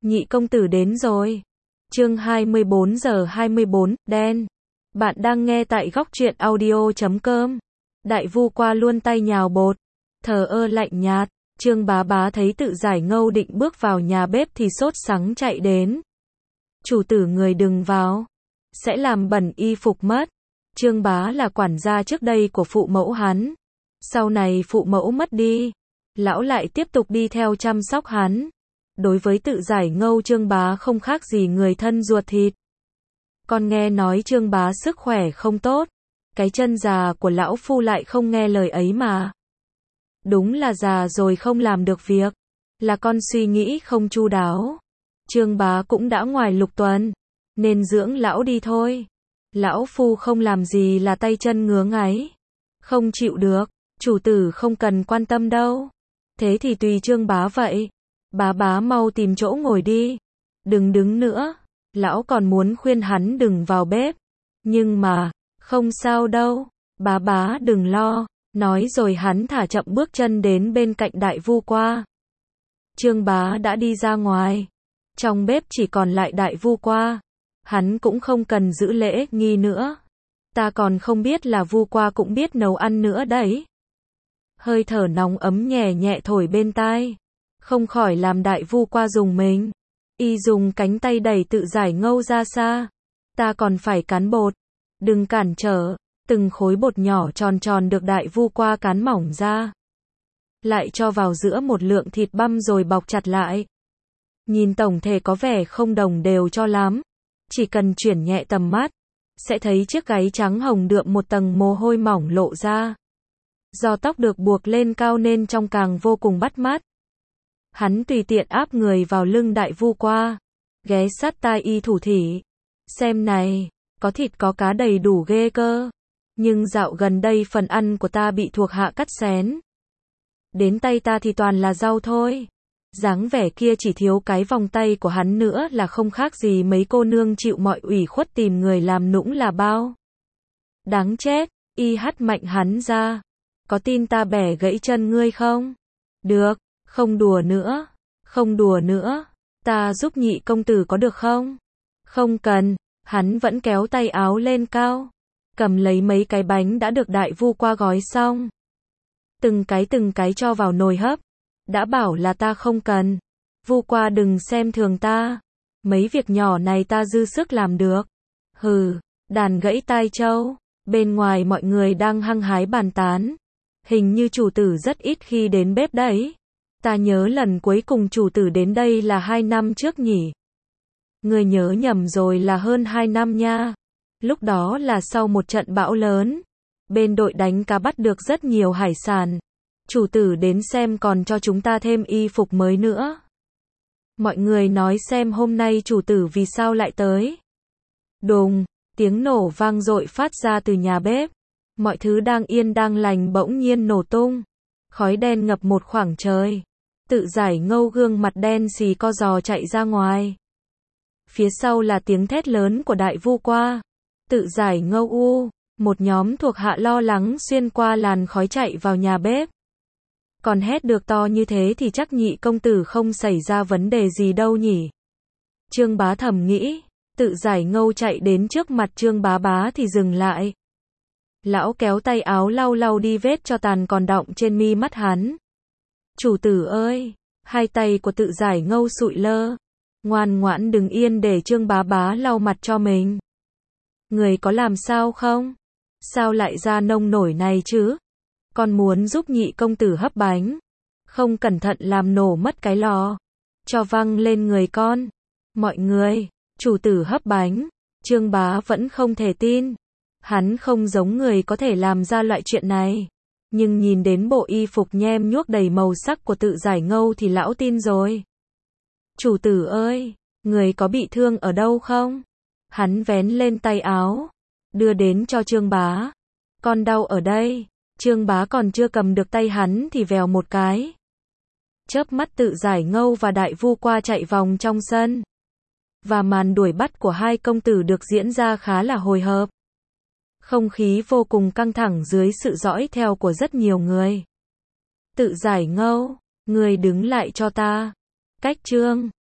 Nhị công tử đến rồi. Chương 24 giờ 24, đen. Bạn đang nghe tại góc truyện audio.com. Đại Vu qua luôn tay nhào bột, thờ ơ lạnh nhạt. Trương Bá Bá thấy Tự Giải Ngâu định bước vào nhà bếp thì sốt sắng chạy đến. Chủ tử người đừng vào, sẽ làm bẩn y phục mất. Trương Bá là quản gia trước đây của phụ mẫu hắn. Sau này phụ mẫu mất đi, lão lại tiếp tục đi theo chăm sóc hắn. Đối với Tự Giải Ngâu, Trương Bá không khác gì người thân ruột thịt. Con nghe nói Trương Bá sức khỏe không tốt, cái chân già của lão phu lại không nghe lời ấy mà. Đúng là già rồi không làm được việc, là con suy nghĩ không chu đáo. Trương Bá cũng đã ngoài lục tuần, nên dưỡng lão đi thôi. Lão phu không làm gì là tay chân ngứa ngáy, không chịu được, chủ tử không cần quan tâm đâu. Thế thì tùy Trương Bá vậy. Bá Bá mau tìm chỗ ngồi đi, đừng đứng nữa. Lão còn muốn khuyên hắn đừng vào bếp, nhưng mà, không sao đâu, Bá Bá đừng lo. Nói rồi hắn thả chậm bước chân đến bên cạnh Đại Vu qua. Trương Bá đã đi ra ngoài, trong bếp chỉ còn lại Đại Vu qua. Hắn cũng không cần giữ lễ nghi nữa. Ta còn không biết là Vu qua cũng biết nấu ăn nữa đấy. Hơi thở nóng ấm nhẹ nhẹ thổi bên tai, không khỏi làm Đại Vu qua rùng mình. Y dùng cánh tay đẩy Tự Giải Ngâu ra xa. Ta còn phải cán bột, đừng cản trở. Từng khối bột nhỏ tròn tròn được Đại Vu qua cán mỏng ra, lại cho vào giữa một lượng thịt băm rồi bọc chặt lại. Nhìn tổng thể có vẻ không đồng đều cho lắm, chỉ cần chuyển nhẹ tầm mắt, sẽ thấy chiếc gáy trắng hồng đượm một tầng mồ hôi mỏng lộ ra. Do tóc được buộc lên cao nên trông càng vô cùng bắt mắt. Hắn tùy tiện áp người vào lưng Đại Vu qua, ghé sát tai y thủ thỉ. Xem này, có thịt có cá đầy đủ ghê cơ. Nhưng dạo gần đây phần ăn của ta bị thuộc hạ cắt xén. Đến tay ta thì toàn là rau thôi. Dáng vẻ kia chỉ thiếu cái vòng tay của hắn nữa là không khác gì mấy cô nương chịu mọi ủy khuất tìm người làm nũng là bao. Đáng chết, y hắt mạnh hắn ra. Có tin ta bẻ gãy chân ngươi không? Được, không đùa nữa, không đùa nữa. Ta giúp nhị công tử có được không? Không cần, hắn vẫn kéo tay áo lên cao, cầm lấy mấy cái bánh đã được Đại Vu qua gói xong. Từng cái cho vào nồi hấp. Đã bảo là ta không cần. Vu qua đừng xem thường ta. Mấy việc nhỏ này ta dư sức làm được. Hừ, đàn gãy tai trâu. Bên ngoài mọi người đang hăng hái bàn tán. Hình như chủ tử rất ít khi đến bếp đấy. Ta nhớ lần cuối cùng chủ tử đến đây là 2 năm trước nhỉ. Người nhớ nhầm rồi, là hơn 2 năm nha. Lúc đó là sau một trận bão lớn. Bên đội đánh cá bắt được rất nhiều hải sản. Chủ tử đến xem còn cho chúng ta thêm y phục mới nữa. Mọi người nói xem hôm nay chủ tử vì sao lại tới. Đùng, tiếng nổ vang dội phát ra từ nhà bếp. Mọi thứ đang yên đang lành bỗng nhiên nổ tung. Khói đen ngập một khoảng trời. Tự Giải Ngâu gương mặt đen xì co giò chạy ra ngoài. Phía sau là tiếng thét lớn của Đại Vu qua. Tự Giải Ngâu u, một nhóm thuộc hạ lo lắng xuyên qua làn khói chạy vào nhà bếp. Còn hét được to như thế thì chắc nhị công tử không xảy ra vấn đề gì đâu nhỉ. Trương Bá thầm nghĩ. Tự Giải Ngâu chạy đến trước mặt Trương Bá Bá thì dừng lại. Lão kéo tay áo lau lau đi vết cho tàn còn đọng trên mi mắt hắn. Chủ tử ơi, hai tay của Tự Giải Ngâu sụi lơ. Ngoan ngoãn đứng yên để Trương Bá Bá lau mặt cho mình. Người có làm sao không? Sao lại ra nông nổi này chứ? Con muốn giúp nhị công tử hấp bánh. Không cẩn thận làm nổ mất cái lò. Cho văng lên người con. Mọi người, chủ tử hấp bánh. Trương Bá vẫn không thể tin. Hắn không giống người có thể làm ra loại chuyện này. Nhưng nhìn đến bộ y phục nhem nhuốc đầy màu sắc của Tự Giải Ngâu thì lão tin rồi. Chủ tử ơi, người có bị thương ở đâu không? Hắn vén lên tay áo, đưa đến cho Trương Bá. Con đau ở đây. Trương Bá còn chưa cầm được tay hắn thì vèo một cái. Chớp mắt Tự Giải Ngâu và Đại Vu qua chạy vòng trong sân. Và màn đuổi bắt của hai công tử được diễn ra khá là hồi hộp. Không khí vô cùng căng thẳng dưới sự dõi theo của rất nhiều người. Tự Giải Ngâu, người đứng lại cho ta. Cách Trương